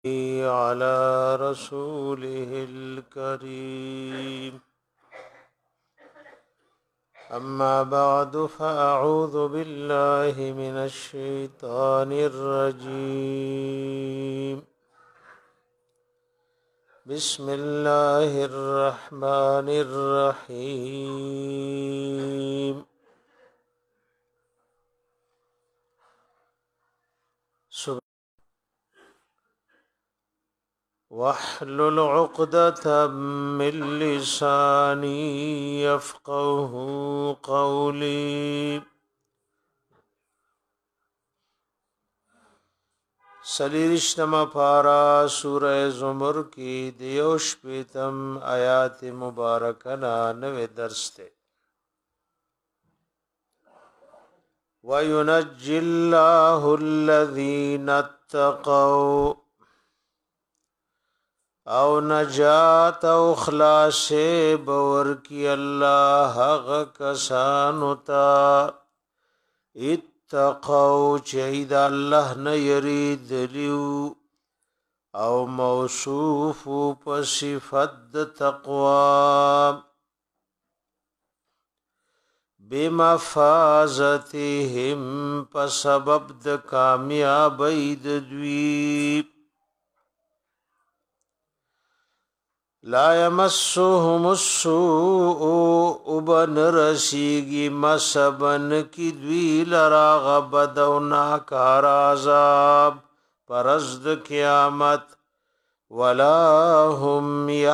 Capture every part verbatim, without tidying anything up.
على رسوله الكريم أما بعد فأعوذ بالله من الشيطان الرجيم بسم الله الرحمن الرحيم واحلل عقدة من لساني يفقه قولي سلیرشتما پارا سورہ زمر کی دیوش پیتم آیات مبارکنا نوے درس تے وَيُنَجِّ اللَّهُ الَّذِينَ اتَّقَوْا او نجات او خلاص باور کی اللہ حق کسانو تا اتقو چید اللہ نیرید لیو او موصوف پصفت تقوی بمفازتهم پسبب د کامیابی د دوی لا يمسهم السوء ابن رسیگی مسبن کی دوی لرا غبد و ناکار عذاب پرزد قیامت ولا هم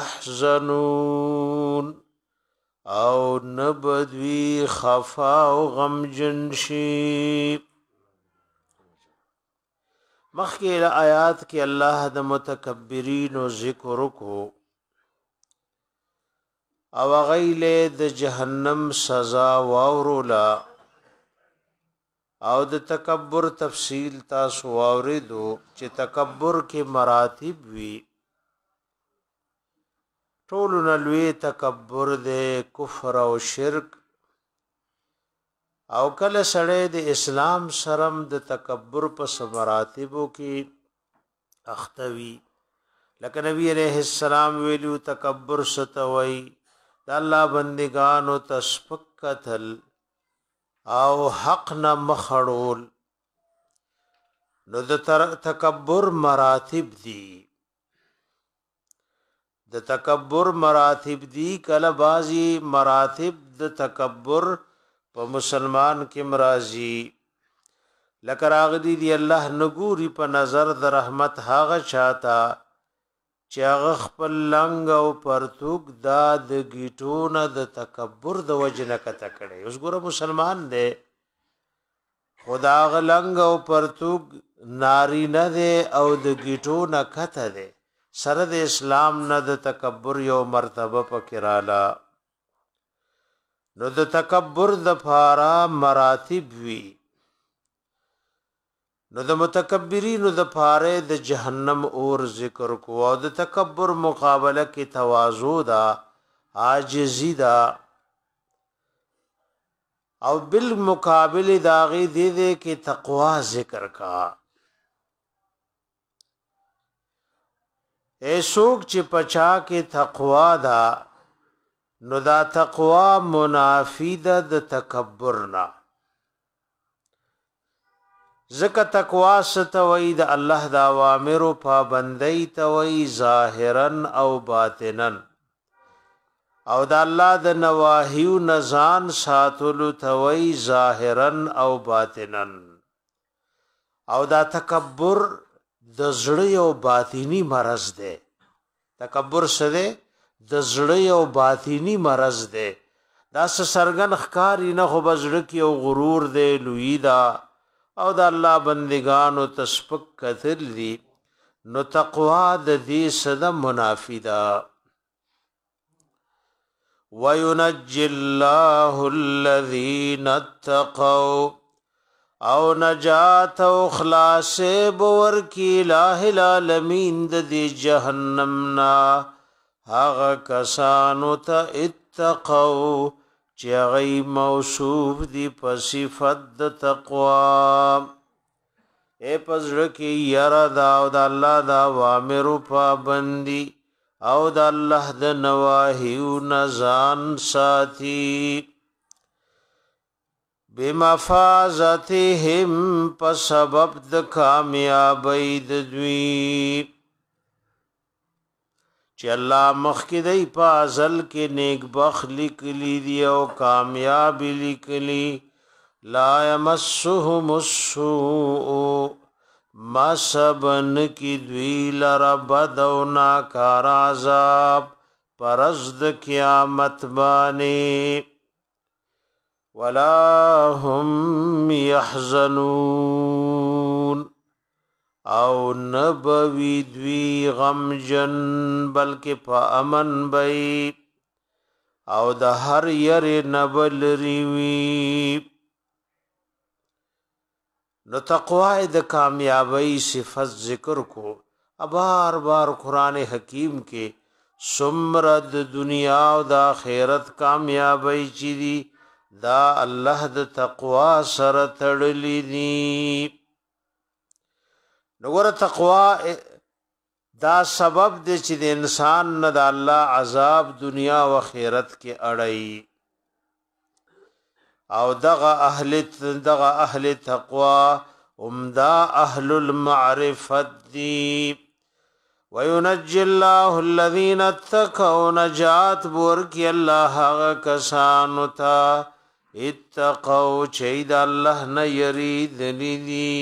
يحزنون او نبدوی خفا و غم جنشی مخی آیات کی اللہ دا متکبرین و ذکر کو او غیل د جهنم سزا واورولا او د تکبر تفصیل تاسو واوریدو چې تکبر کې مراتب وی ټول نلوی تکبر د کفر او شرک او کله سړی د اسلام سرم د تکبر په مراتبو کې اختوی لکه نبی علیہ السلام ویلو تکبر ستوي د الله بندگانو تسپک قتل او حق نه مخړول نو د تکبر مراتب دي د تکبر مراتب دي کله بازي مراتب د تکبر په مسلمان کې مرাজি لکه راغلي دي الله نګوري په نظر د رحمت هاغه چاته چې هغه خپل لنګ او پرتوک دا د گیټونه د تکبر د وجنه کته کړي اوس ګوره مسلمان دی خدا غ لنګ او پرتوک ناری نه دی او د گیټونه کته دی سره د اسلام نه د تکبر یو مرتبه پکراله نو د تکبر د فارا مراتب وی نو د متکبرینو د پاره د جهنم اور ذکر کو او د تکبر مقابله کې تواضع دا عاجزی دا او بالمقابل داغي دې دې کې تقوا ذکر کا اے سوک چې پچا کې تقوا دا نو دا تقوا منافیده د تکبرنا زکه تقوا ستوي د الله د اوامر او پابندۍ توي ظاهرا او باطنا او د الله د نواهی او نزان ساتلو توي ظاهرا او باطنا او دا تکبر د زړه او باطینی مرض ده تکبر سره د زړه او باطینی مرض ده دا سرګن ښکاری نه خو بزړه کې او غرور ده لوی دا او د الله بندگانو تسپک کثر دی نو تقوا د دې صد منافدا وينجي الله الذين اتقوا او نجات او خلاص بور کی الہ العالمین د دې جهنم نا هغه کسانو ته اتقوا چې غي موصوف دي په صفت د تقوا اے پزړه کې یرا دا او د الله دا وامر پابندي او د الله د نواهیو نزان ساتي بمفازتهم په سبب د کامیابی د دوی چې الله مخکې دی په ازل کې نیک بخت لیکلی دی او کامیاب لیکلی لا یمسهم السوء ما سبن کی دوی لرا بد او ناکار عذاب پرز د قیامت بانی ولا هم يحزنون او نبوی دوی غمجن بلکې په امن بی او د هر ير نبل ریوی نو تقوا د کامیابی صفت ذکر کو بار بار قرآن حکیم کې سمرد دنیا او د آخرت کامیابی چی دی دا الله د تقوا سره تړلې دي نوګره تقوا دا سبب دی چې د انسان نه د الله عذاب دنیا او آخرت کې اړای او دغه اهل دغه اهل تقوا عمدا اهل المعرفت دی وينجي الله الذين اتقوا نجات بورکی الله هغه کسانو ته اتقوا چید الله نه یرید ندی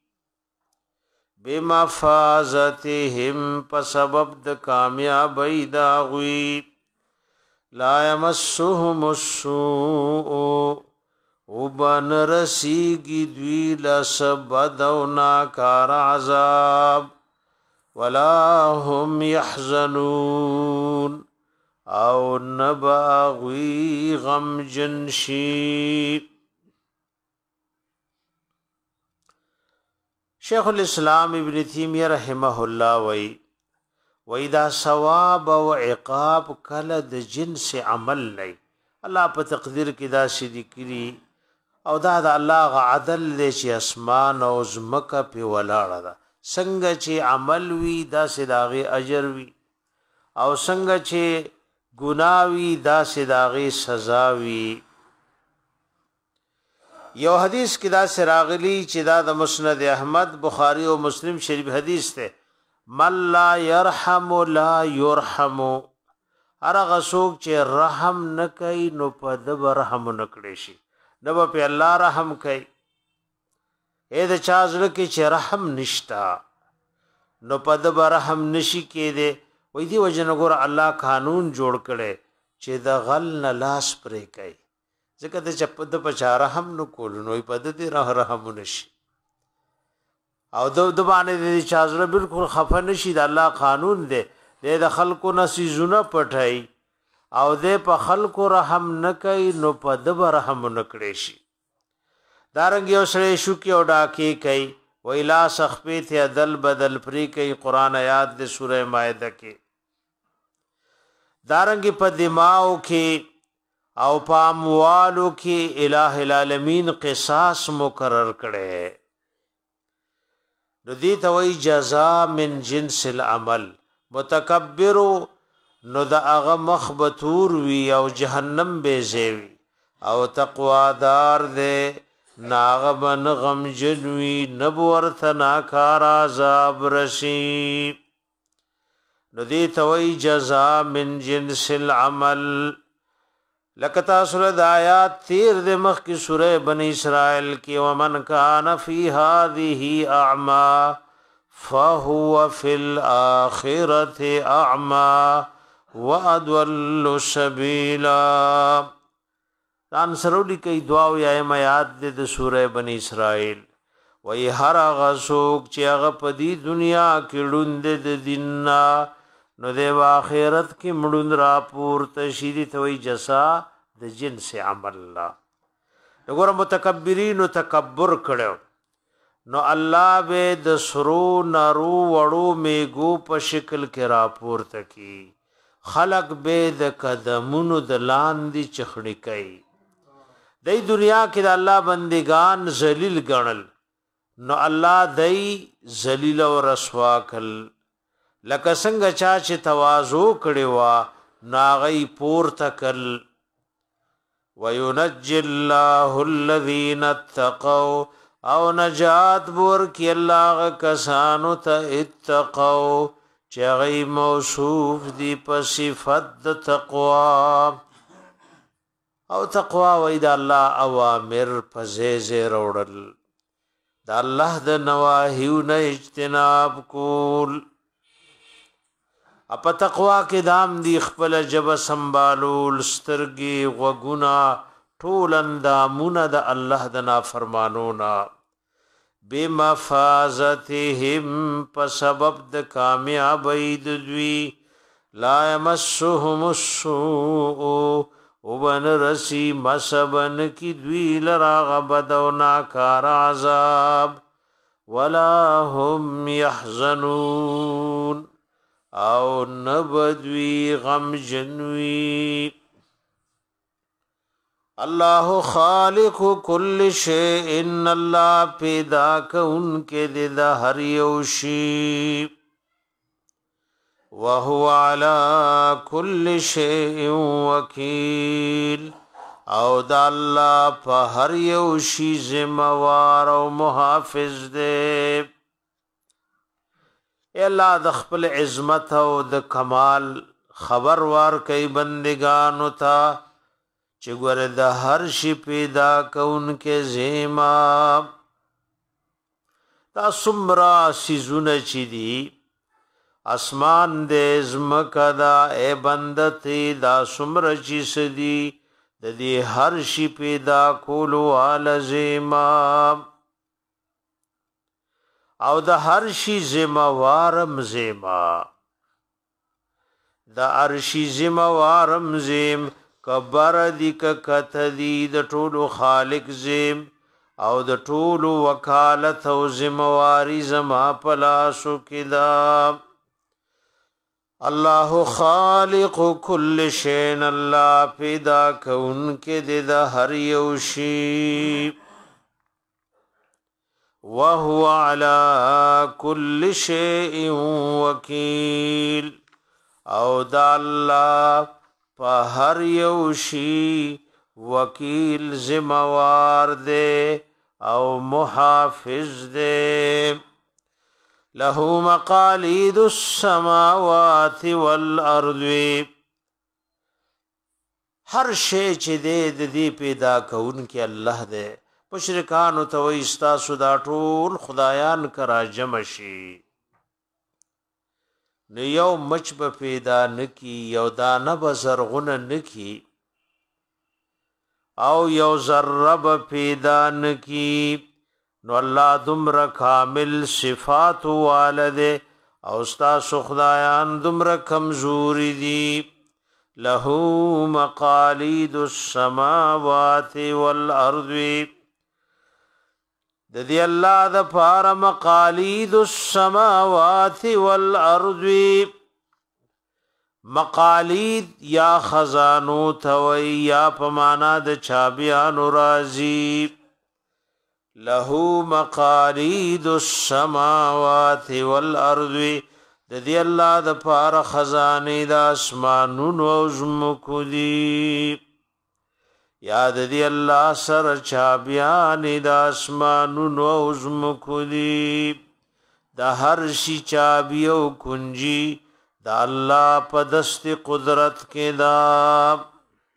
بمفازتهم په سبب د کامیابی دا غوی لا يمسهم السوء وبن رسیگی دوی لسبد و ناکار عذاب ولا هم يحزنون او نباغوی غم جنشی شیخ الاسلام ابن تیمیہ رحمه الله وی وی دا ثواب و عقاب کله د جنس عمل نه الله په تقدیر کې دا شدی کړي او دا د الله غ عدل دې چې اسمان او زمکه په ولاړه ده څنګه چې عمل وی دا سداغي اجر وی او څنګه چې ګناوی دا سداغي سزا وی یو حدیث کې دا سراغلی چې دا د مسند احمد بخاری او مسلم شریف حدیث ته من لا يرحم لا يرحم ارغه څوک چې رحم نه کوي نو په د رحم نه کړي شي نو په الله رحم کوي اې د چا زړه کې چې رحم نشتا نو په د رحم نشي کېده وې دی وجنګور الله قانون جوړ کړي چې د غل نه لاس پرې کوي ځکه د چپ د پچا رحم نو کول نو په د رحم رحم نشي او د د باندې د چا زړه بالکل خفه نشي د الله قانون دی د خلکو نسیزونه پټای او د په خلکو رحم نه کوي نو په د رحم نه کړي شي دارنګ یو سره شو کې او ډاکي کوي ویلا سخپې ته عدل بدل پری کوي قران آیات د سوره مائده کې دارنګ په دماغ کې او په اموالو کې الٰه العالمین قصاص مقرر کړي نو دې ته وی جزاء من جنس العمل متکبر نو د هغه مخبتور وی او جهنم به زیوی او تقوا دار دې ناغبن غم جنوی نبورت ناکار عذاب رسی نو دې ته وی جزاء من جنس العمل لکتا سورہ آیات تیر دے مخ کی سورہ بنی اسرائیل کی ومن کان فی هذه اعما فهو فی الاخرۃ اعما واضل سبیلا تان سرولی کی دعا وی ایم آیات دے سورہ بنی اسرائیل وی هر غسوک چې هغه پدی دنیا کې ړوند د دیننا نو د آخرت کې مړون را پورته شي توي جزا د جنس عمل الله وګوره متکبرین او تکبر کړو نو الله به د سرو نارو وړو میګو په شکل کې را پورته کی خلق به د قدمونو د لاندې چخړی کوي د دنیا کې د الله بندگان ذلیل ګڼل نو الله دای ذلیل او رسوا کل لکه څنګه چا چې تواضع کړي وا ناغي پور تکل وينجي الله الذين اتقوا او نجات بور کی الله کسانو ته اتقوا چغی موصوف دی په صفت تقوا او تقوا وید الله اوامر په زیزه روړل دا الله د نواهیو نه اجتناب کول اپ تقوا کې دام دی خپل جب سنبالول سترګي غوګنا ټول اندامونه د الله د نافرمانونا بمفازتهم په سبب د کامیابی د دوی لا يمسهم السوء وبن رسی مسبن کی دوی لرا غبد و ناکار عذاب ولا هم يحزنون او نبدوی غم جنوی الله خالق کل شیء ان الله پیدا کون کے دد ہر یوشی وهو على كل شيء وكيل او د الله په هر یو شی ذمہوار او محافظ دی الله د خپل عظمت او د کمال خبر ور کوي بندگانو ته چې ګوره د هر شی پیدا کون کې زما تا سمرا سيزونه چي دي اسمان دې زمکا دا اے بندتی دا سمر چی سدی د دې هر شی پیدا کولو علزما او د هر شی زما وارم زما د ارشی زما وارم زم کبر دی ککت دی د ټولو خالق زم او د ټولو وکالت او زمواری زما پلاسو کدا الله خالق کل شین الله پیدا کون کې د هر یو شی وهو على كل شيء وكيل او د الله په هر یو شی وکیل ذمہوار دے او محافظ دے له مقاليد السماوات والارض هر شی چې دې د دې پیدا کون کې الله دې مشرکان او تو استاسو دا ټول خدایان کرا جمع شي نو یو مچ په پیدا نکی یو دانه بزرغونه نکی او یو ذره پیدا نکی نو الله دمر کامل صفات والده او استاسو خدایان دمر کمزوری دی له مقاليد السماوات والارض د دې الله د پار مقاليد السماوات والارض مقاليد یا خزانو توي یا پمانا د چابيان رازي له مقاليد السماوات والارض د دې الله د پار خزانه د اسمانونو او زمکو دي یا د دې الله سر چابيان د اسمانونو او زمکو دي د هر شي چابي او کنجي د الله په دست قدرت کې دا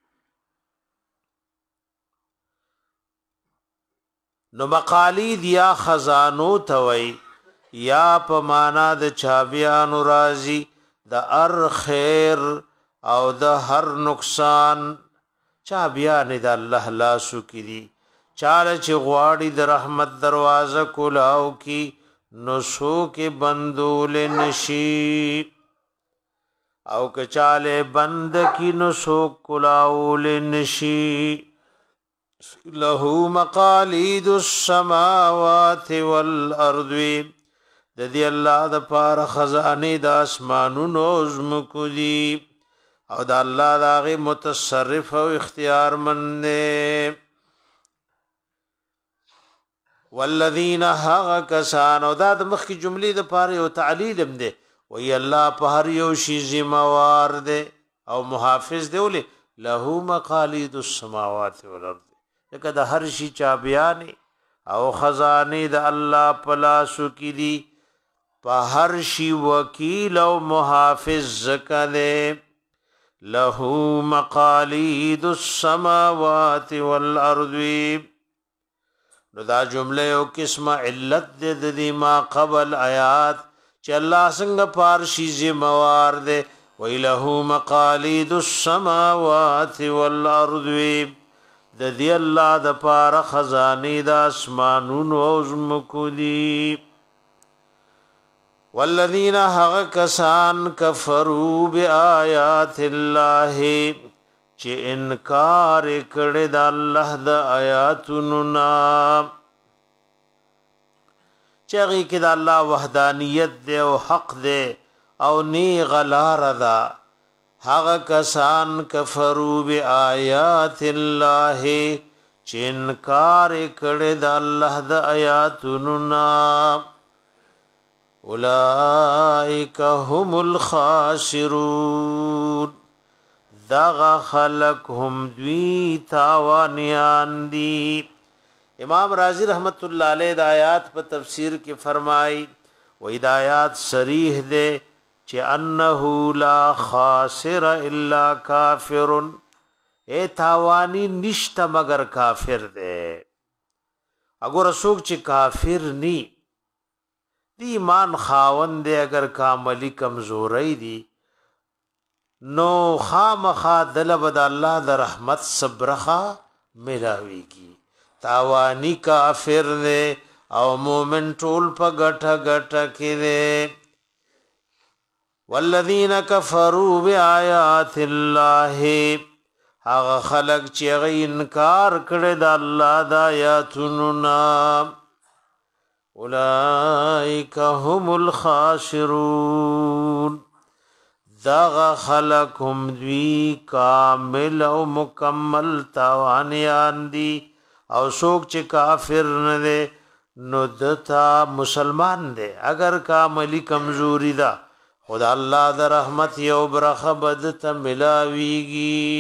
نو مقالید یا خزانو توي یا په معنا د چابيان راضي د ار خیر او د هر نقصان چابيان د الله لاسو کې دي چاله چې غواړي د رحمت دروازه کولاو کی نو سو کې بندول نشي او که چاله بند کی نو سو کولاول نشي له مقاليد السماوات والارض د دې الله د پاره خزانه د اسمانونو زمکو دي او د الله دغه متصرف او اختیار من نه والذین هغه کسان او دا د مخکې جملې د پاره یو تعلیل هم دی وی الله په هر یو شی ذمہوار دی او محافظ دی ولې له مقالید السماوات والارض لکه د هر شي چابیان او خزانه د الله په لاسو کې دي په هر شي وکیل او محافظ زکله له مقالید السماوات والارض. نو دا جمله یو قسمه علت د دې ما قبل آیات چې الله څنګه پارشي ذمہوار دی ویله مقالید السماوات والارض د دې الله د پاره خزانه د اسمانونو او زمکو دي. والذین هغه کسان کفروا بآیات الله چې انکار کړي د الله د آیاتونو نا چې هغه کې د الله وحدانیت دی او حق دی او نی غلار ده هغه کسان کفروا بآیات الله چې انکار کړي د الله د آیاتونو نا اولئک هم الخاسرون دغه خلق هم دوی تاوانیان دي. امام رازی رحمت الله علیه د آیات په تفسیر کې فرمای و ہدایات صریح ده چې انه لا خاسر الا کافر اے تاوانی نشته مگر کافر ده. اگر څوک چې کافر ني دی ایمان خاوند دی اگر کاملی کمزوری دی نو خامخا دل بد الله د رحمت صبرخه ملاویږي. تاوانی کافر دی او مومن ټول په غټه غټه کې دی. والذین کفروا بآیات الله هغه خلق چې انکار کړي د الله د آیاتونو نا اولئک هم الخاسرون دغه خلق هم دوی کامل او مکمل تاوانیان دي. او څوک چې کافر نه دی نو دتا مسلمان دی اگر کاملی کمزوری ده خدا الله د رحمت یو برخه بد ته ملاویږي.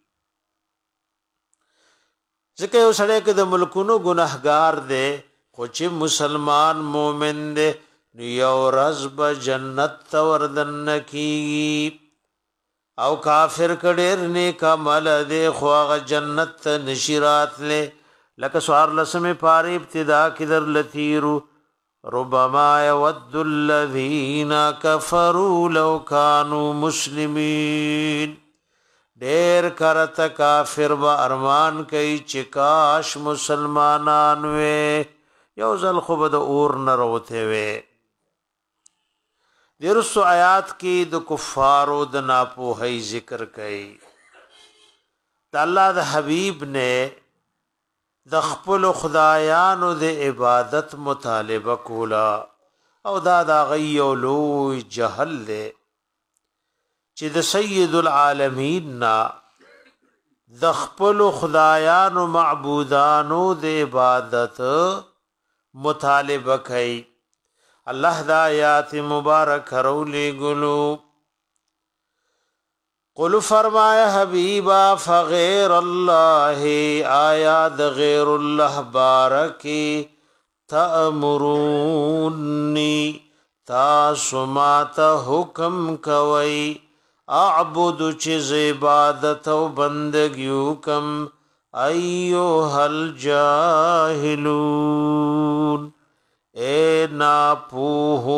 ځکه یو سړی کې د ملکونو ګناهګار دی خو چې مسلمان مومن دی نو یو ورځ به جنت ته وردن کیږي او کافر کډیر نیک عمل دی خو هغه جنت ته نشی راتله. لکه سوار لسمه پاره ابتدا کې در لتیرو ربما يود الذين كفروا لو كانوا مسلمين ډیر کرته کافر با ارمان کوي چې کاش مسلمانان وې یو ځل خو به د اور نه روته وې. درسو آیات کې د کفارو د ناپوهۍ ذکر کړي. د الله د حبیب نے د خپل خدایانو د عبادت مطالبه کولا او دا د غي لوی جهل له چې د سید العالمین نا د خپل خدایانو معبودانو د عبادت مطالبه کوي. الله د آیات مبارک رولې ګلو قل فرمایا حبیبا فغیر الله آیات غیر الله بارکی تأمرونی تاسو ماته حکم کوي اعبد چیز عبادت او بندگیو کم ایوہ الجاہلون اے ناپوہو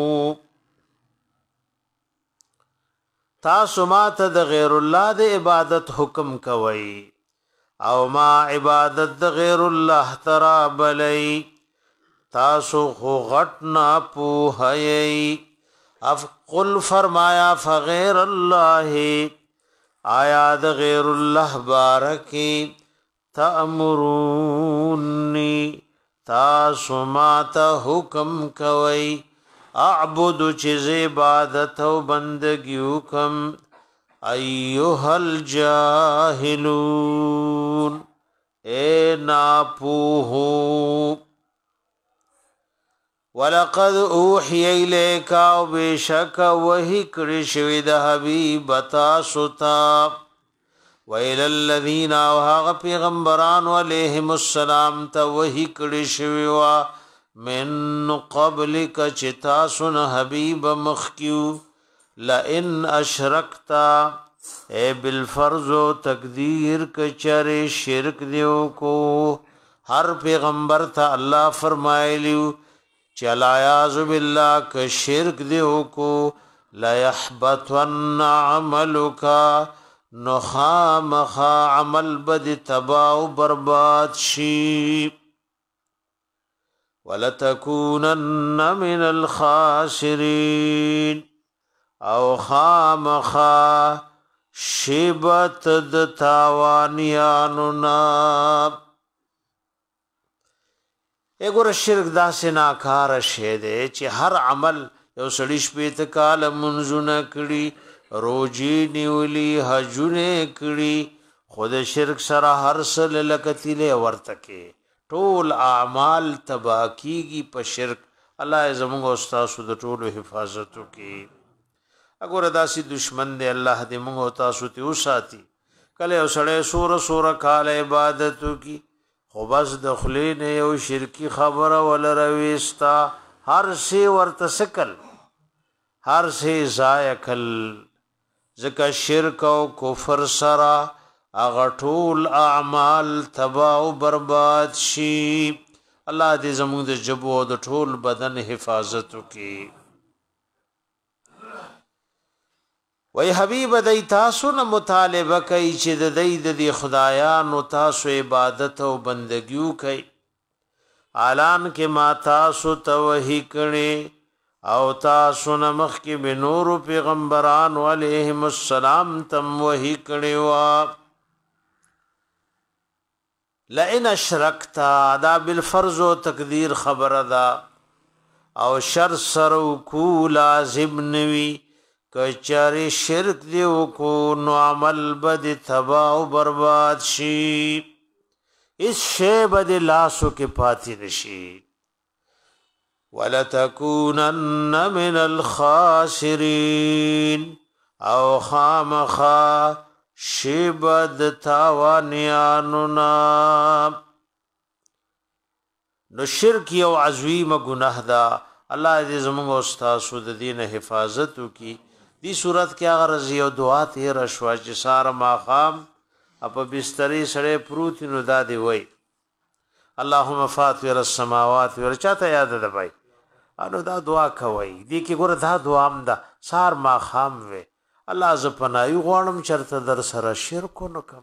تاسو ماته د غیر الله د عبادت حکم کوي او ما عبادت د غیر الله ترا بلی تاسو خو غټ ناپوهی. اف قل فرمایا فغیر الله آیا د غیر الله بارکی تأمرونی تاسو ماته حکم کوي اعبد چیز عبادت و بندگیو کم ایوہ الجاہلون اے ناپوہو ولقد اوحي الیک او بشک وحی کړي شوی د حبیب تاسو ته ویل الذین او هغه پیغمبران علیهم السلام ته وحی کړي شوی وا من قبلک چتا سن حبیب مخکیو لئن اشرکتا اے بالفرض و تقدیر کچر شرک دیو کو ہر پیغمبر تھا اللہ فرمائلیو چلا یاذ باللہ ک شرک دیو کو لا یحبطن عملک نخامخ عمل بد تباہ و برباد شی ولتکونن من الخاسرین او خامخا شبت د تاوانیانو نا اګور شرک داسې ناکار شه دې چې هر عمل یو سړی شپې ته کال منځونه کړي روزي نیولي حجونه کړي خود شرک سره هر سل لکتیله ورته کې ټول اعمال تباہ کیږي په شرک الله زموږ استاد د ټولو حفاظت کوي اګور داسې دشمن دی الله دې موږ تاسو ته وساتي کله وسړې سور سور کال عبادت کی خو بس د خلین یو شرکی خبره ولرويستا هر شی ورته سکل هر شی زایکل ځکه شرک او کفر سره اغه ټول اعمال تباہ او برباد شي الله دې زموږ د جبو او د ټول بدن حفاظت وکي وای حبیب دای تاسو نه مطالبه کوي چې د دې د خدایانو تاسو عبادت او بندګیو کوي اعلان کې ما تاسو توحید کړي او تاسو نه مخ کې به نور پیغمبران علیهم السلام تم وحی کړي وا لئن اشرکتا دا بالفرض و تقدیر خبر دا او شر سرو کو لازم نوی کچاری شرک دیو کو نو عمل بد تباہ و برباد شی اس شی بد لاسو کے پاتی نشی وَلَتَكُونَنَّ مِنَ الْخَاسِرِينَ او خامخا شبد تاوانیانونا نو شرک یو عظیم گناہ دا اللہ دې زمونږ استاد د دین حفاظت کی دی صورت کې هغه رضی او دعا ته رشوا چې سار ما خام اپ بسترې سره پروت نو دادی وای اللهم فاطر السماوات ورچاته یاد ده بھائی انو دا دعا کوي دی کې ګور دا دعا هم دا سار ما خام وې الله ز پناي غوانم چرته در سره شرک نکم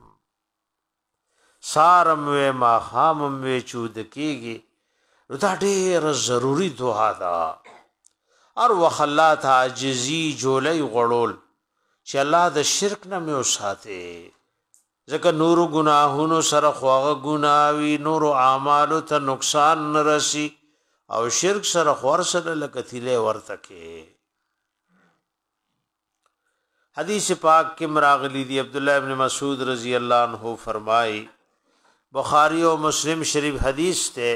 سارم وې ما خام وې چود کېږي دا ډېر ضروری دعا ده اور وخلات عاجزی جولی غړول چې الله د شرک نه مې وساته ځکه نور گناهونو سره خواغه گناوي نور اعمال ته نقصان نرسي او شرک سره خور سره لکتیله ورته کې حدیث پاک کې مراغلی دی عبد الله ابن مسعود رضی الله عنه فرمای بخاری او مسلم شریف حدیث ته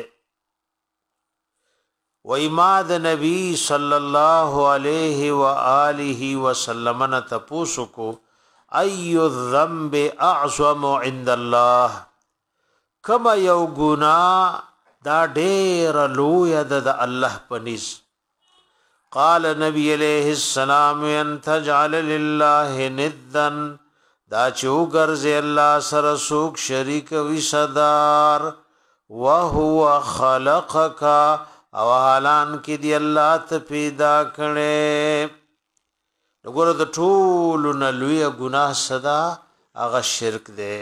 و اماد نبی صلی اللہ علیہ وآلہ وسلم تپوسو کو ای الذنب اعظم عند اللہ کما یو گناہ دا دیر لوی د اللہ پنیز قال نبی علیہ السلام ان تجعل للہ ندن دا چوگرز اللہ سرسوک شریک وصدار وهو خلقکا او حالان کې دی الله ته پیدا کړي وګوره د ټول نه لوی ګناه صدا هغه شرک دی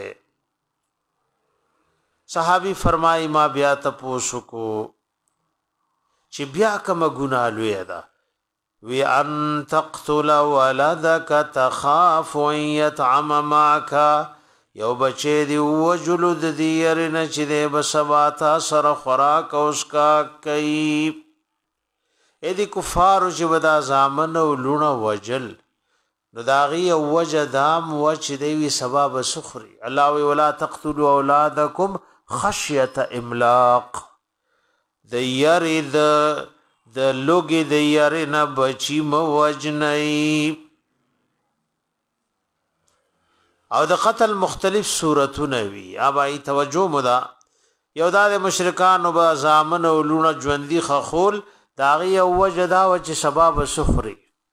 صحابي فرمایي ما بیا تاسو کو چې بیا کوم ګناه لوی ده وی ان تقتل ولدك تخاف ان يطعم معك یو بچی دی وجلد دی يرنه چې د بسواتا سره خوراک اوس کا کوي اې دي کفار چې ودا زامن او لونه وجل نو داغي او وجدام وچ دی وی سبب سخري الله وی ولا تقتلوا اولادکم خشيه املاق د يرد د لوګي د يرنه بچي مو وجنئ. او د قتل مختلف صورتونه وي. ابای توجه مدا یو دا د مشرکانو به زامن او لونه ژوندۍ خخول داغي او وجدا و چې سبب سخري.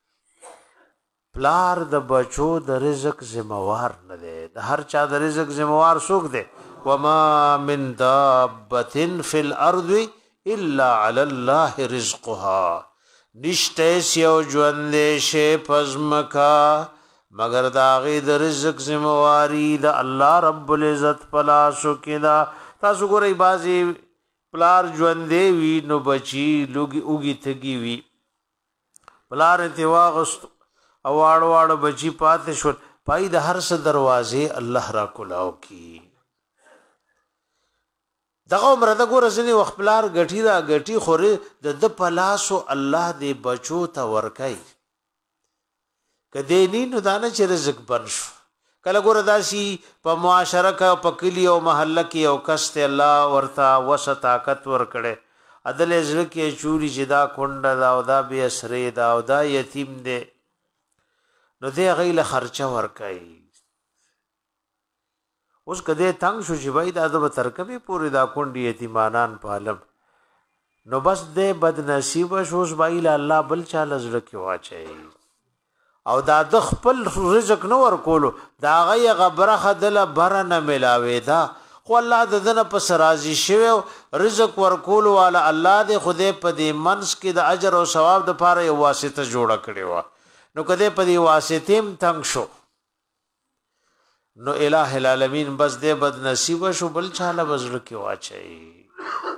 پلار د بچو د رزق ذمہوار نه دی. د هر چا د رزق ذمہوار څوک دی؟ وما من دابه فی الارض الا علی الله رزقها. نشته سیو ژوندې شی پزمکا مگر داغي د رزق ذمہواری د الله رب العزت پلاسو کدا. تاسو ګورئ بازي پلار ژوندې وی نو بچي لوګي اوګي تګي وی پلار ته واغست او واړ واړ بچي پاتې شو پای د هر څه دروازې الله را کولاو کی. دغه عمر د ګور ځنی وخت پلار غټی را غټی خوري د د پلاسو الله دې بچو ته ورکای کدی نی نو دانه چې رزق بنشو. کله ګور داسي په معاشره کې په کلی او محله کې او کست الله ورتا وس طاقت ور کړي عدل ازر کې چوری جدا کونډه دا او دا به اسرې دا او دا یتیم دی نو دې غیله خرچه ور کوي. اوس کده تنگ شو چې وای دا د ترکبه پوری دا کونډي یتیمانان پالم نو بس دې بد نصیب شوس بایل الله بل چا لزر کې واچي او دا د خپل رزق نو ور کولو دا غي غبره خدله برنه ملاوي دا خو الله د دنه پس راضي شوی رزق ور کولو والا الله دې خوده په دې منس کې د اجر او ثواب د پاره یو واسطه جوړه کړی و نو کده په دې واسطیم تنگ شو نو الہ العالمین بس دې بد نصیب شو بل چاله بزر کې واچي.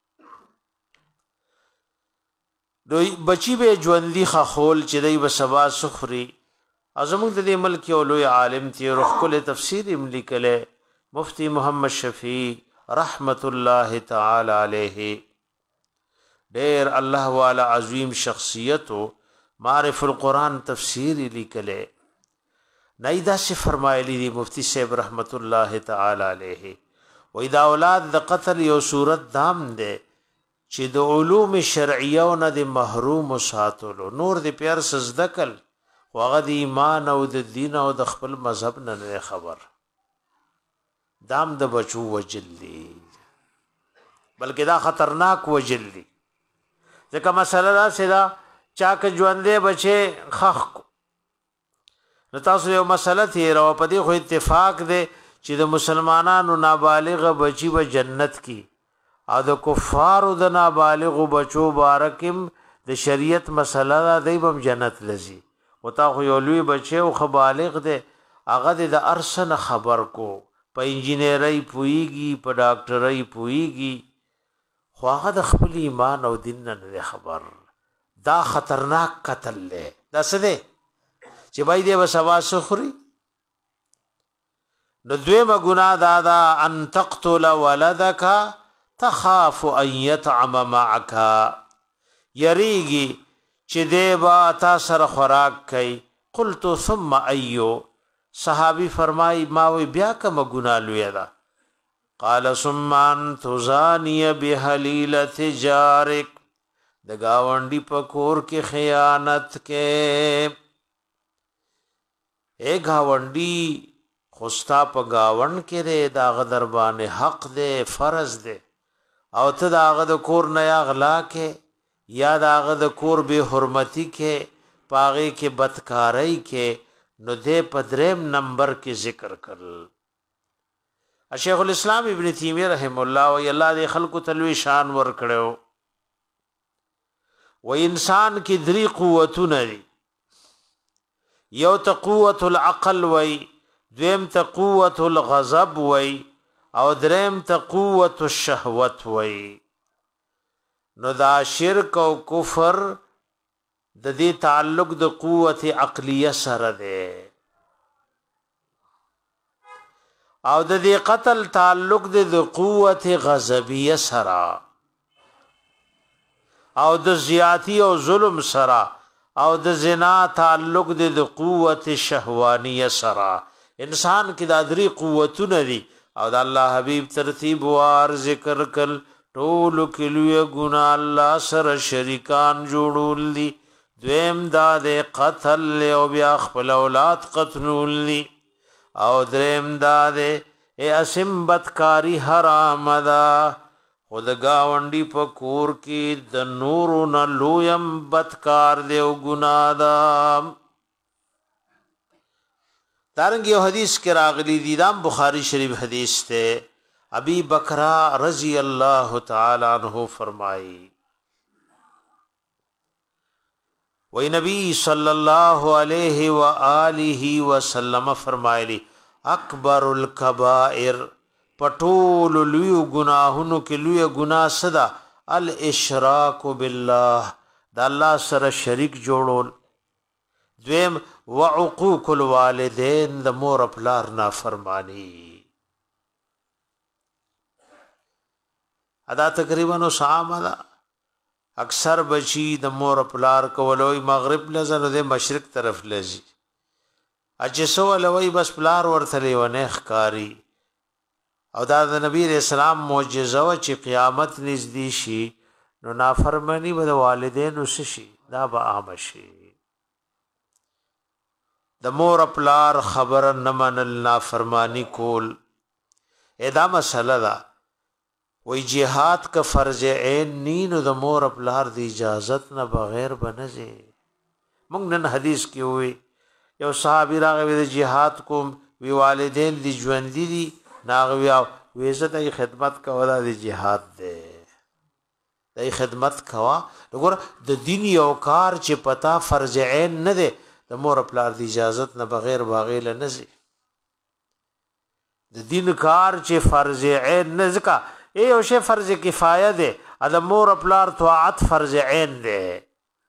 دوی بچی به ژوندۍ خخول چې دی به سبا سخري. ازمون د دې ملک یو لوی عالم تی روح کله تفسیر ام لیکله مفتی محمد شفیع رحمت الله تعالی علیه ډیر الله والا عظیم شخصیت معرف القرآن تفسیر لیکله. نایدا سے فرمایلی دی مفتی صاحب رحمت الله تعالی علیه و اذا اولاد د قتل یو صورت دام ده چې د علوم شرعیه نه د محروم ساتلو نور د پیر سزدکل واغه د ایمان او د دین او د خپل مذهب نه خبر دام د بچو وجلی بلکې دا خطرناک وجلی ځکه مسله دا سدا چاک ژوندې بچي خخ نو تاسو یو مسله تیر او په دې خو اتفاق دی چې د مسلمانانو نابالغ بچي به جنت کی او د کفارو د نابالغ بچو بارکم د شریعت مسله دا دی بم جنت لذي او تا خو یو لوی بچي او خبالغ دی هغه د ارسن خبر کو په انجینری پویږي په ډاکټرۍ پویږي خو هغه د خپل ایمان او دین نه خبر. دا خطرناک قتل دی. دا څه دی چې بای دی وسوا سخري. نو دویمه ګناه دا دا ان تقتل ولدک تخاف ان يطعم معك یریږي چې دیبا تا سره خوراک کوي. قلت ثم ايو صحابي فرمای ما وی بیا کوم ګناه لوی ده. قال ثم ان تزاني بحليله جارك د گاونډي په کور کې خیانت کې. اے گاونډي خوستا په گاوند کې ده دا غدر باندې حق ده فرض ده او ته دا غد کور نه اغلا کې یا دا غد کور به حرمتی کې پاغه کې بدکاری کې نو دې پدریم نمبر کې ذکر کړل. شیخ الاسلام ابن تیمیہ رحم الله و الله دې خلق تلوي شان ور کړو و انسان کې درې قوتونه دي. یو ته قوت العقل وای دویم ته قوت الغضب وای او دریم ته قوت الشهوت وای. نو دا شرک او کفر د دې تعلق د قوت عقلیه سره ده او د دې قتل تعلق د قوت غضبیه سره او د زیاتی او ظلم سره او د زنا تعلق د قوت شهوانیه سره. انسان کې د درې قوتونه دي او د الله حبیب ترتیب وار ذکر کل ټول کلوی ګنا الله سره شریکان جوړول دي دویم دا د قتل او بیا خپل اولاد قتلول دي او دریم دا د اسم بدکاری حرام ده خود گاونډي په کور کې د نورو نه لویم بدکار دی او ګناه ده دارنګ یو حدیث کې راغلی دی دام بخاری شریف حدیث ته ابی بکرہ رضی اللہ تعالی عنہ فرمائی وی نبی صلی اللہ علیہ وآلہ وسلم فرمائلی اکبر الکبائر پټول لوی گناهونو کې لوی گناه صدا الاشراک بالله د الله سره شریک جوړول دویم وعقوق الوالدین د مور پلار نافرمانی ادا تقریبا نو سامدا اکثر بچی د مور پلار کولوي مغرب لزن د مشرق طرف لزي اجسو لوي بس پلار ورته ونه ښکاری او دا د نبی رسول الله معجزه او چې قیامت نږدې شي نو نافرمانی به د والدینو شي دا به عام شي د مور پلار خبر نه منل نافرمانی کول ادا مسله دا وی جهاد کا فرض عین نین د مور پلار دی اجازت نه بغیر بنځي موږ نن حدیث کې وی یو صحابي راغی د جهاد کوم وی والدین دی ژوند دي ناغویا ویزه د خدمت کولا د جهاد ده د خدمت کوا وګور د دین یو کار چې پتا فرض عین نه ده د مور پلار د اجازت نه بغیر باغیل نه زی د دین کار چې فرض عین نه زکا ای او شی فرض کفایه ده د مور پلار طاعت فرض عین ده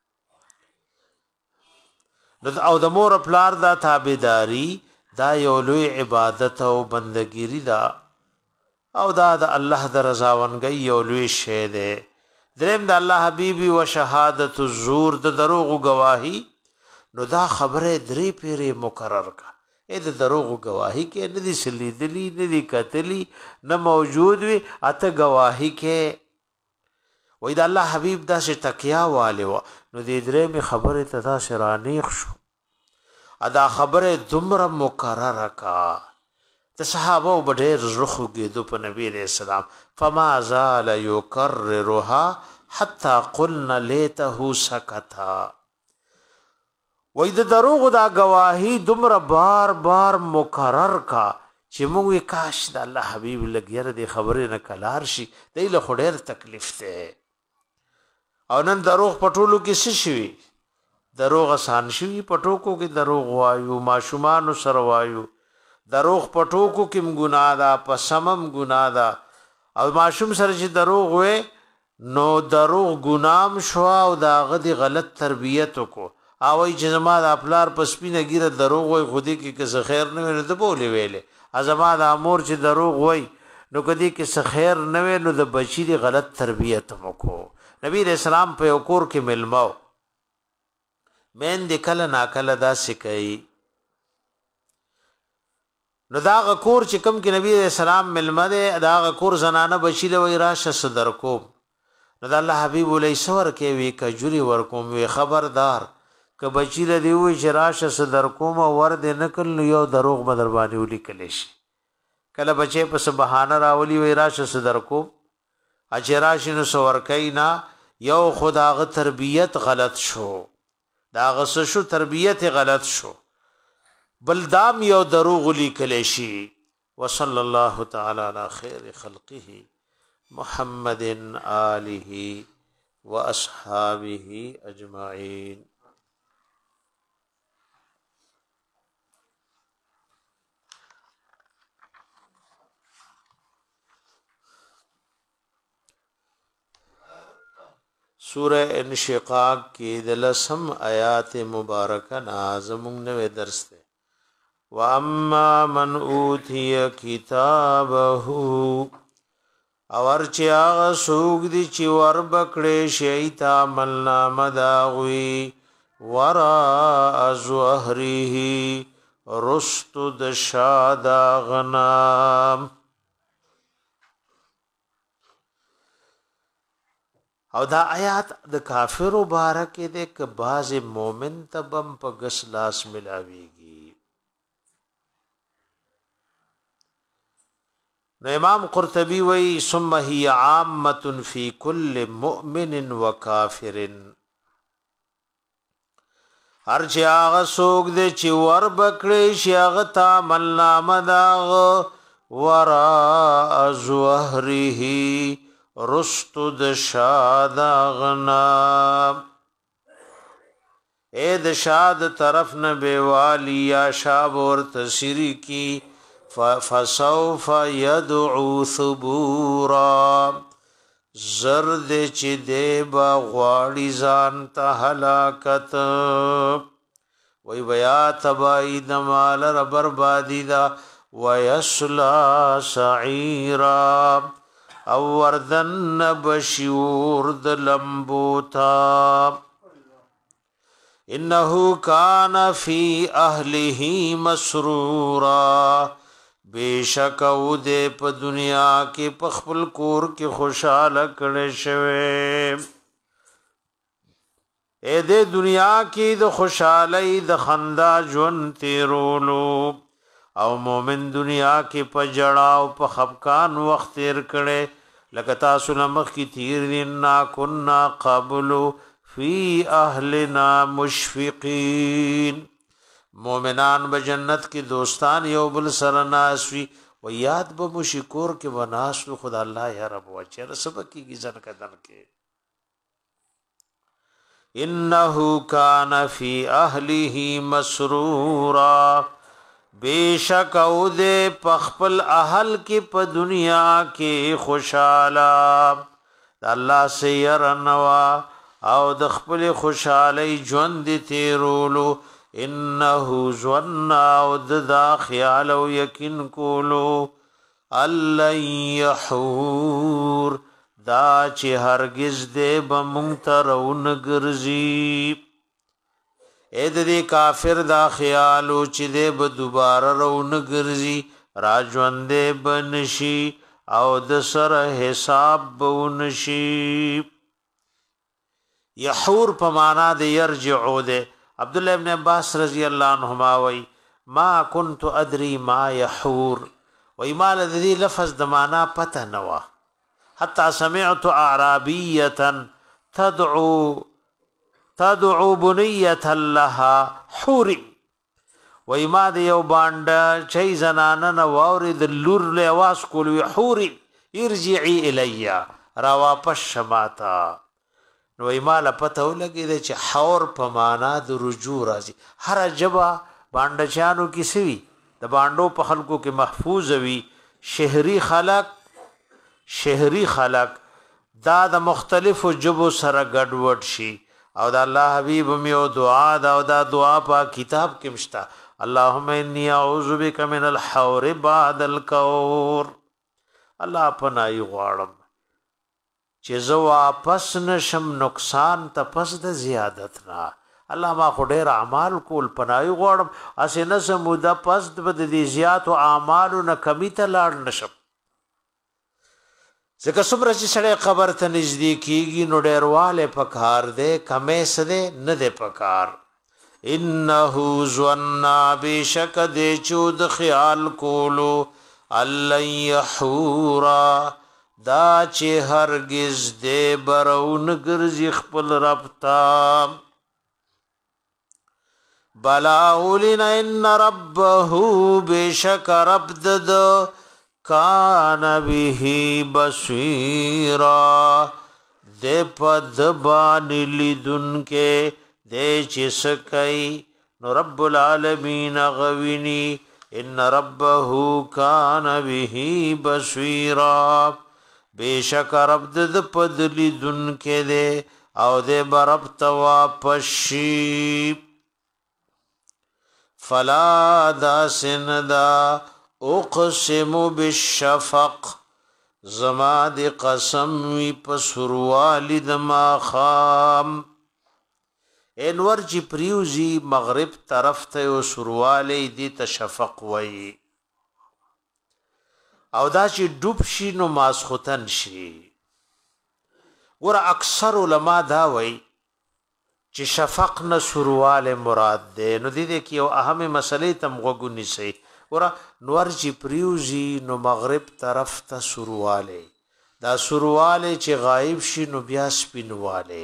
او د مور پلار دا تابعداري دا یو لوی عبادت او بندګيري دا او دا د الله د رضاونګي یو لوی شی دی دریم د الله حبيبي او شهادت الزور د دروغ گواهی نو دا خبره درې پیری مقرر کا اې د دروغ گواهی کې نه دي سلیدلی نه دي کتلی نه موجود وي اته گواهی کې وې د الله حبيب دا چې تکیا والے و نو دې درې می خبره تدا شرانیخ شو ادا خبره دمر مقرره کا ته صحابه وبډیر رخو کېدو په نبی رسول الله فما زال يكررها حتى قلنا ليته سكتا وې د دروغ دا گواہی دمر بار بار مقرر کا چې موږ کاش د الله حبیب لګیر د خبره نه کلار شي د له خډیر تکلیف ته او نن دروغ پټولو کې څه شي دروغ آسان شي پټوکو کې دروغ وایو ماشومان سره وایو دروغ پټوکو کې ګناه ده پسمم ګناه ده او ماشوم سره چې دروغ وې نو دروغ ګنام شو او دا غدي غلط تربیت کو او چې زما د خپلار پسپینه ګیره دروغ وای خودي کې که خیر نه وي د بولې ویلې ازما د امور چې دروغ وای نو کدي کې خیر نه وي نو د بچی دی غلط تربیت مکو نبی رسول الله په کور کې ملماو مین د کله نا کله دا سکي نو دا غکور چې کم کې نبی رسول الله ملمه ده دا غکور زنانه بچی له وای راشه صدر کو نو د الله حبیب علی سور کې وی کجوري ور کوم وی خبردار ک بچی له دی وی شراشه صدر کوم ور دې نکل نو یو دروغ بدر باندې ولیکل شي کله بچي په سبحان راولي وی راشه صدر کو اجراش نو سور کینا یو خداغه تربیت غلط شو دا غس شو تربیت غلط شو بلدام یو دروغ لیکل شي وصلی الله تعالی علی خیر خلقه محمد آله واصحابه اجمعین سورہ انشقاق کی دلسم آیات مبارکہ نازمون نوے درس دے وَأَمَّا مَنْ أُوتِيَ كِتَابَهُ اور چی آغا سوگ دی چی وربکڑے شیطا ملنا مداغوی وراء زہریه رست دشادا غنام او دا آیات د کافرو بارکه د ک باز مومن تبم په غس لاس ملاويږي. نو امام قرطبي وی ثم هي عامه في كل مؤمن وكافر. هر چې هغه څوک دی چې ور بکړي شي هغه ته عمل نامه داغ ورا ظهره رستو د شاد غنا اے د شاد طرف نه بیوالی یا شاب اور تسری کی فسوف يدعو ثبورا زرد چې دی با غواړي ځان ته هلاکت وی بیا تبای د مال ر بربادی دا ويسلا سعيرا او وردن بشور د لمبوتا انه کان فی اهله مسرورا بیشک او دې په دنیا کې په خپل کور کې خوشاله کړي شوی اے دې دنیا کې د خوشحالي د خندا ژوند تیرولو او مومن دنیا کې په جړا او په خفقان وخت تیر کړي لکه تاسو نمخ کی تیر دینا کنا قبل فی اهلنا مشفقین مومنان به جنت کې دوستان یو بل سره ناسوي و یاد به مشکور کې وناسو خدا الله یا رب وچر سبق کی ځن کدن کې انه کان فی اهله مسرورا بیشک او دې پخپل اهل کې په دنیا کې خوشاله الله سيرنوا او د خپل خوشالۍ ژوند تیرولو انه ظن او د خیال او یقین کولو الله یحور دا چې هرگز دې بمونترون ګرځي اې دې کافر دا خیال او چې دې به دوباره رون ګرځي راځوندې بنشي او د سره حساب بونشي یحور په معنا د یرجعو ده عبد الله ابن عباس رضی الله عنهما وی ما كنت ادري ما يحور وی مال د دې لفظ د معنا پته نه و حتى سمعت اعرابيه تدعو تدعو بنيه لها حور وی ما د یو باندې چي زنانه نه ووري د لور له واس کول وی حور ارجعي الیا را واپس شماتا نو ایمال پته ولګی چې حور په معنا د رجوع راځي هر جبا باندې چانو کیسوي د باندو په خلکو کې محفوظ وي شهري خلق شهري خلق دا د مختلفو جبو سره ګډوډ شي او د الله حبيب میو دعا دا او دا دعا په کتاب کې مشتا اللهم اني اعوذ بك من الحور بعد الكور الله پناي غواړم چې زه واپس نشم نقصان ته پس د زیادت نه الله ما خو ډېر اعمال کول پناهي غواړم اسې نه سموده پس د دې زیات او اعمالو نه کمی ته لاړ نشم ځکه څومره چې سړی قبر ته نږدې کېږي نو ډېروالی پکار دی کمی څه دی نه دی پکار انه ظن بېشک دی چې د خیال کولو الله یحورا دا چې هرگز دې برون ګرځي خپل رب ته بلا اولنا ان ربه بشک رب دد کان به بصیرا دې پد باندې لیدون کې دې چې سکای نو رب العالمین غوینی ان ربه کان به بصیرا بیشک رب د پدلی دن کې دے او دے برب توا پشی فلا دا سندا اقسم بالشفق زما دی قسم وی پسروالی دما خام انور چی پریوزی مغرب طرف ته او سروالی دی تشفق وی او دا چې ډوب شي نو ماسختن شي ور اکثر علما دا وای چې شفق نه سرواله مراد ده. نو دې دې کې یو اهم مسلې تم غوګونی سي ور نور چې پریوزی نو مغرب طرف ته سرواله دا سرواله چې غایب شي نو بیا سپینواله.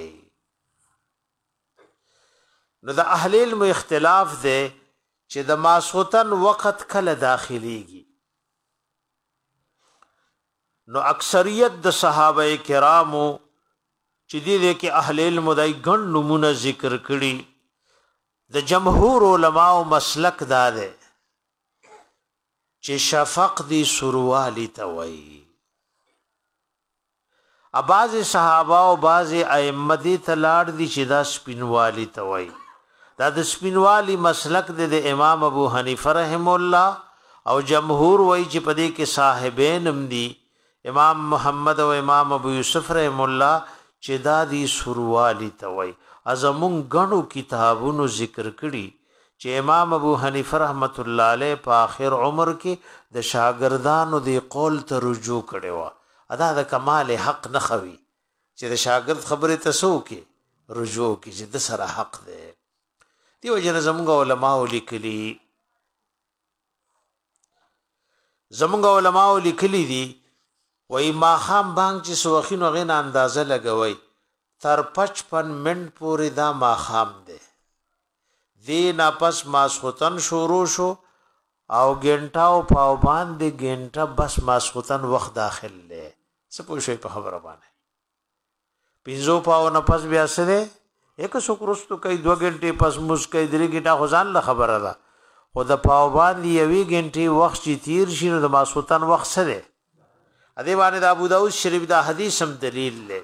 نو د اهل علم اختلاف ده چې د ماسوتن وخت کله داخليږي. نو اکثریت د صحابه کرامو چې دې کې اهل علم دای ګڼ نمونه ذکر کړي. د جمهور علماو مسلک دا ده چې شفق دی سروالی توي. اباظ صحابه او باظ ائمه دي تلاړ دي چې دا سپینوالی توي. دا د سپینوالی مسلک د امام ابو حنیفه رحم الله او جمهور وای چې پدې کې صاحبین هم دي امام محمد او امام ابو یوسف رحم الله چې دا دی سروالی توي. ازمون غنو کتابونو ذکر کړي چې امام ابو حنیفه رحمت الله علیه په آخر عمر کې د شاګردانو دی قول ته رجوع کړي وا. ادا د کمال حق نه خوي چې د شاګرد خبره تاسو کې رجوع کې چې د سره حق ده. دیو جن زمونږ علماء لیکلي زمونږ علماء لیکلي دي وای ما خام بانک چې سوخینو غین اندازه لګوي تر پچپن منټ پورې دا ما خام ده. دین اپس ماسختن شروع شو او ګنټه او پاو باندې ګنټه بس ماسختن وخت داخل لې سپو شي په خبره باندې پینځو پاو نه پس بیا سره یک سو کرستو کوي دو غنټه پس مس کوي درې غنټه خدان له خبره ده. خو د پاو باندې یوې غنټه وخت چې تیر شي نو د ماسختن وخت سره ادي باندې د ابو داود شریف دا حدیث هم دلیل لې.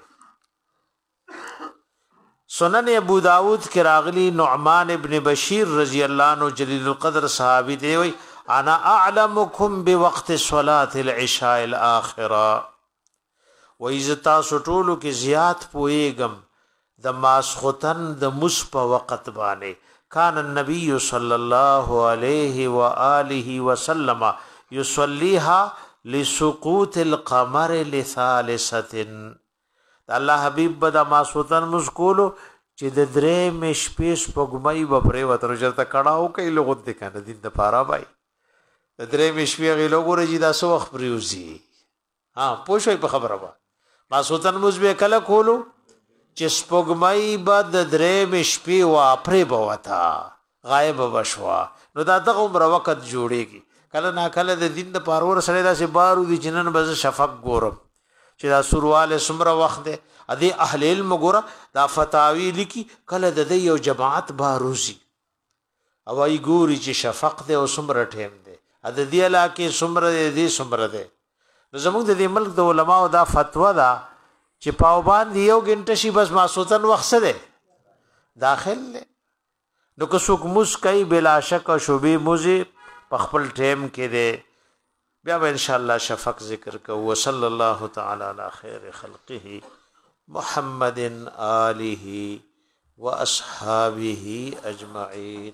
سنن ابو داود کې راغلی نعمان ابن بشیر رضی الله عنه جلیل القدر صحابی دی وی انا اعلمکم بوقت صلاه العشاء الاخره. و عزت سټولو کې زیات پويګم د ماسختن د مس په وخت باندې. کان النبي صلی الله علیه و آله وسلم یصلیها لسقوط القمر لثالثه. الله حبیب بدا ماسوتن مسکولو چې د درې مش پیش پګمای و پرې وتر چرته کړهو کوي لغت د کنه دین د پارا بای د درې مش پی غي لوګو رجی دا سو وخت پریوزی. ها پوښوي په خبره با ماسوتن مزبه کله کولو چې سپګمای بد درې مش پی و پرې بوتا غایب بشوا. نو دا دغه عمر وخت جوړیږي کله نا کله د دین د پارور سره دا سي بارو دي جنن بز شفق ګورم چې دا سرواله سمره وخت ده. ادي اهل علم ګوره دا فتاوی لیکي کله د یو جماعت باروزی او ای ګوري چې شفق ده او سمره ټیم ده ا د دې علاقه سمره دې سمره ده. نو زموږ د دې ملک د علماو دا فتوا ده چې پاو باندې یو غنټه شي بس ماسوتن وخت ده داخل له. نو که څوک موس کوي بلا شک او شوبې موزي په خپل ټیم کې ده بیا به ان شاء الله شفق ذکر کو. وصلی الله تعالی علی خیر خلقه محمد آله واصحابه اجمعین.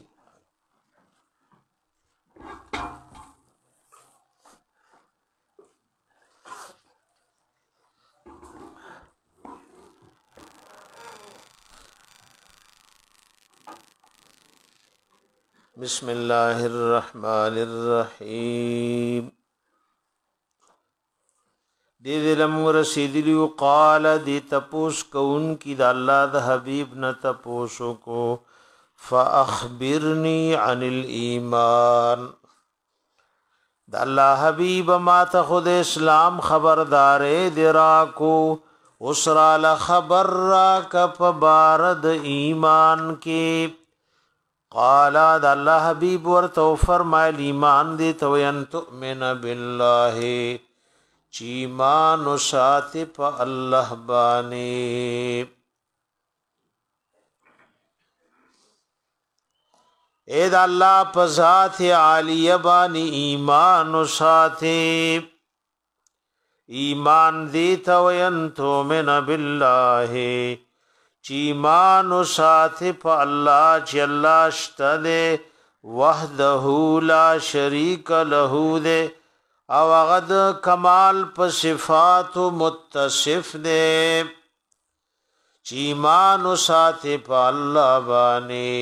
بسم الله الرحمن الرحیم. دی دلم رسیدلیو قال دی تپوس کون کی دا اللہ دا حبیب نا تپوسو کو فاخبرنی عن الایمان. دا اللہ حبیب ما تا خود اسلام خبردارے دراکو اسرا لخبر راک پبارد ایمان کی. قالا دا اللہ حبیب ورتو فرمائل ایمان دی تو ان تؤمن باللہ چیمانو ساتی پا اللہ بانی. اے دا اللہ پا ذات عالی بانی ایمانو ساتی. ایمان دیتا وینتو من باللہ چیمانو ساتی پا اللہ چی اللہ شتدے وحدہو لا شریک لہو دے او غد کمال په صفات متصف دے. چې ایمان ساتي په الله باندې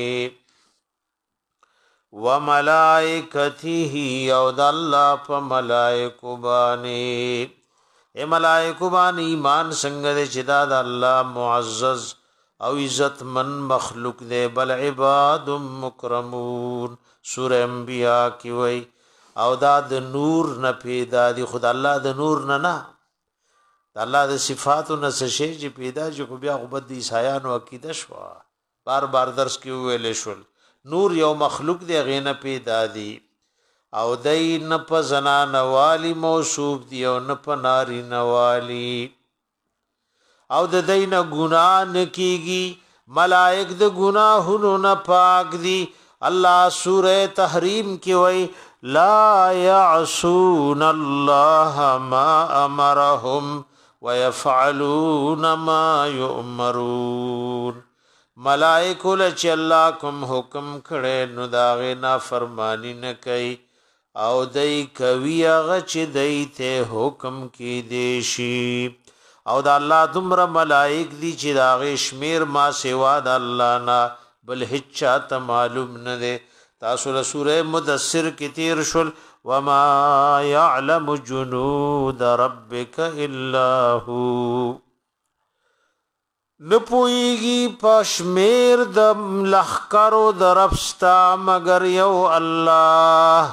وملائکته او د الله په ملائکو باندې اے ملائکو باندې ایمان څنګه دې چې دا د الله معزز او عزت من مخلوق دے بل عباد مکرمون سورہ انبیاء کی وئی او دا د نور نه پیدا دی خدا الله د نور نه نه د الله د صفاتو نه څه شی چې پیدا چې خو بیا غبد دی عیسایانو عقیده شو بار بار درس کې ویل شول نور یو مخلوق دی غینه پیدا دی او دای نه په زنا نوالی موصوف دی او نه په ناری نوالی او د دین ګناه نکیږي ملائک د گناهونو نه پاک دي الله سوره تحریم کې وای لا يعصون الله ما امرهم ويفعلون ما يؤمرون ملائکه چې الله کوم حکم کړي نو داغه نافرمانی نه کوي او دای کوي هغه چې دای ته حکم کې دی شي او د الله دمر ملائک دي چې دا غشمیر ما سوا د الله نه بل هیڅ ته معلوم نه دي تاسو له سوره مدثر کې تیر شول وما يعلم جنود ربك الا هو نپويږي پشمیر د لخرو د ربستا مگر یو الله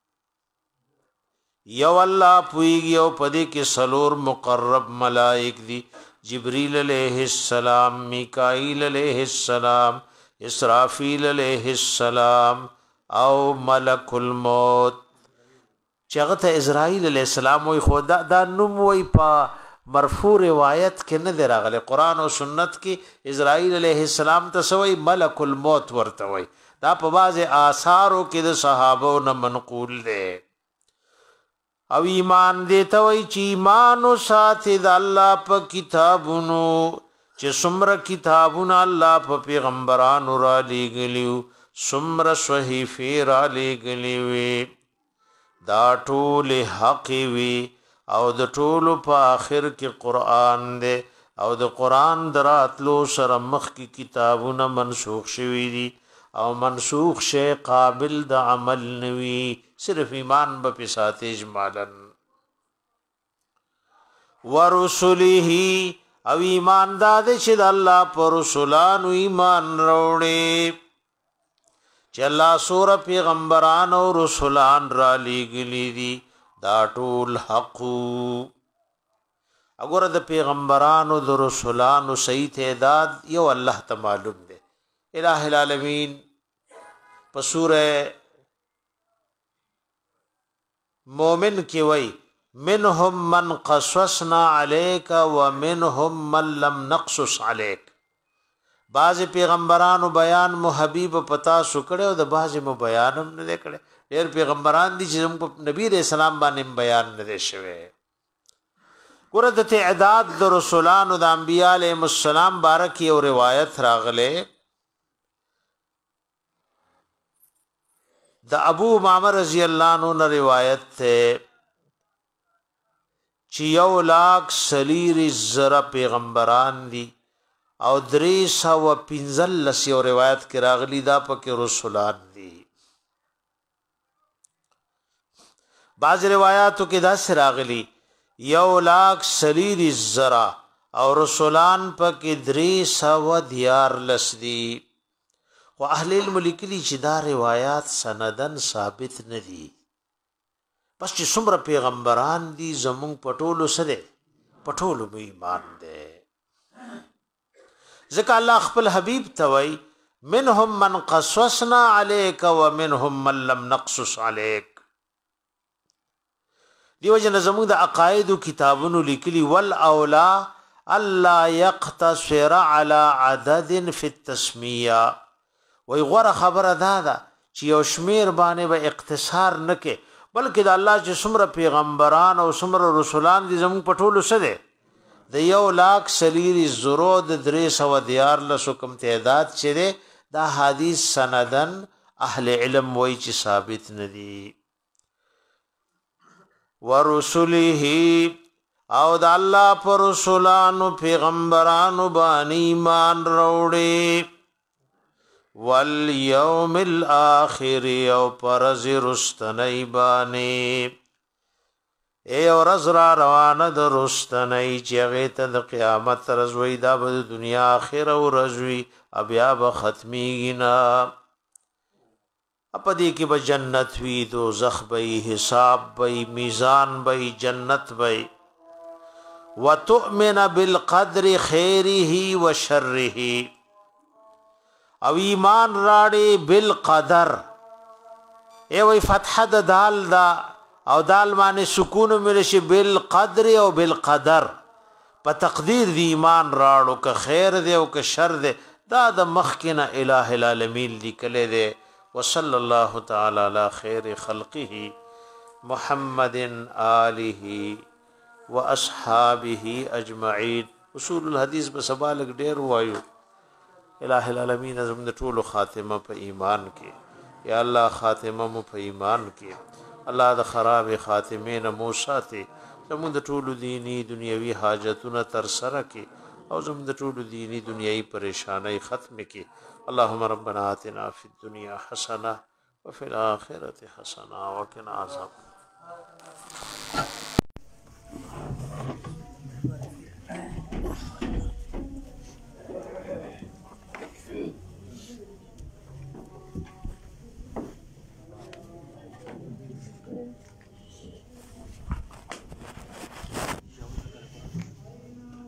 یو الله پویږي او پدې کې سلور مقرب ملائک دي جبريل عليه السلام میکائیل عليه السلام اسرافیل عليه السلام او ملک الموت چغته اسرائیل عليه السلام وي خدا دا نوم وي په مرفوع روایت کې نه دراغله قران او سنت کې اسرائیل عليه السلام ته سوی ملک الموت ورته وي دا په بعض آثارو کې د صحابو نه منقول دي او ایمان دیتا وی چی ایمانو ساتھ دا اللہ پا کتابونو چی سمر کتابون اللہ پا پیغمبرانو را لی گلیو سمر صحیفی را لی گلیوی دا ټول حق وی او د ټول په آخر کې قرآن دے او د قرآن دراتلو سره مخ کی کتابونه منسوخ شوی دي او منسوخ شی قابل د عمل نوی صرف ایمان به پسات اجمالا ورسله او ایمان داد چې د الله پر رسولانو ایمان وروړي چې الله سور پیغمبران او رسولان را لېږلي دي دا ټول حق اگر د پیغمبرانو د رسولانو صحیح تعداد یو الله ته معلوم دی الہ العالمین په سوره مومن کې وای منهم من قصصنا عليك ومنهم من لم نقصص عليك بعض پیغمبرانو بیان مو حبیب پتا سو کړه او د بعض مو بیان هم نه کړه ډېر پیغمبران دي چې موږ نبی رسول الله باندې بیان نه شوه ګوره د تعداد د رسولانو د انبیاء علیهم السلام بارک یو روایت راغله د ابو امامه رضی الله عنه روایت ته چې یو لاک سلیر زره پیغمبران دي او درې سو پنځل لسی روایت کې راغلی دا پکې رسولان دي بعض روایتو کې دا سره راغلی یو لاک سلیر زره او رسولان پکې درې سو دیار لس دي و اهل علم لیکلي چې دا روایت سندن ثابت نه دي پس چې څومره پیغمبران دي زمون پټولو سره پټولو به ایمان ده ځکه الله خپل حبيب توي منهم من قصصنا عليك ومنهم من لم نقصص عليك دیو جن زمون د عقاید کتابونو لیکلي ول اولا الله يقتصر على عدد في التسميه وی غوره خبره دا ده چې یو شمیر باندې به اقتصار نکې بلکې د الله چې څومره پیغمبران او څومره رسولان دي زموږ په ټولو څه دی د یو لاک سلیری زرو د درې سوه دیارلسو کوم تعداد چې دی دا حدیث سندن اهل علم وایي چې ثابت نه دي ورسله او د الله پر رسولانو پیغمبرانو باندې ایمان وروړي والیوم الاخر او پرز رستنی باندې اے ورځ را روانه د رستنی چې هغه ته د قیامت ورځ وي دا به د دنیا اخر او ورځ وي بیا به ختمیږي نه اپدې کې به جنت وي دوزخ به حساب به میزان به جنت به وتؤمن بالقدر خیره وشره او ایمان راړي بالقدر ای وی فتح د دال دا او دال باندې سکون ملشي بالقدر او بالقدر په تقدیر دی ایمان راړو که خیر دی او که شر دی دا د مخکنه الہ العالمین لیکل دی وصلی الله تعالی علی خیر خلقه محمد آله واصحابه اجمعین اصول الحدیث په سبالک ډیر وایو الہ العالمین زم د ټولو خاتمه په ایمان کې یا الله خاتمه مو په ایمان کې الله د خراب خاتمین مو ساتي زموږ د ټولو دینی دنیوي حاجتونه تر سره کې او زموږ د ټولو دینی دنیوي پریشانای ختم کې اللهم ربنا آتنا فی الدنيا حسنه وفي الاخره حسنه وقنا عذاب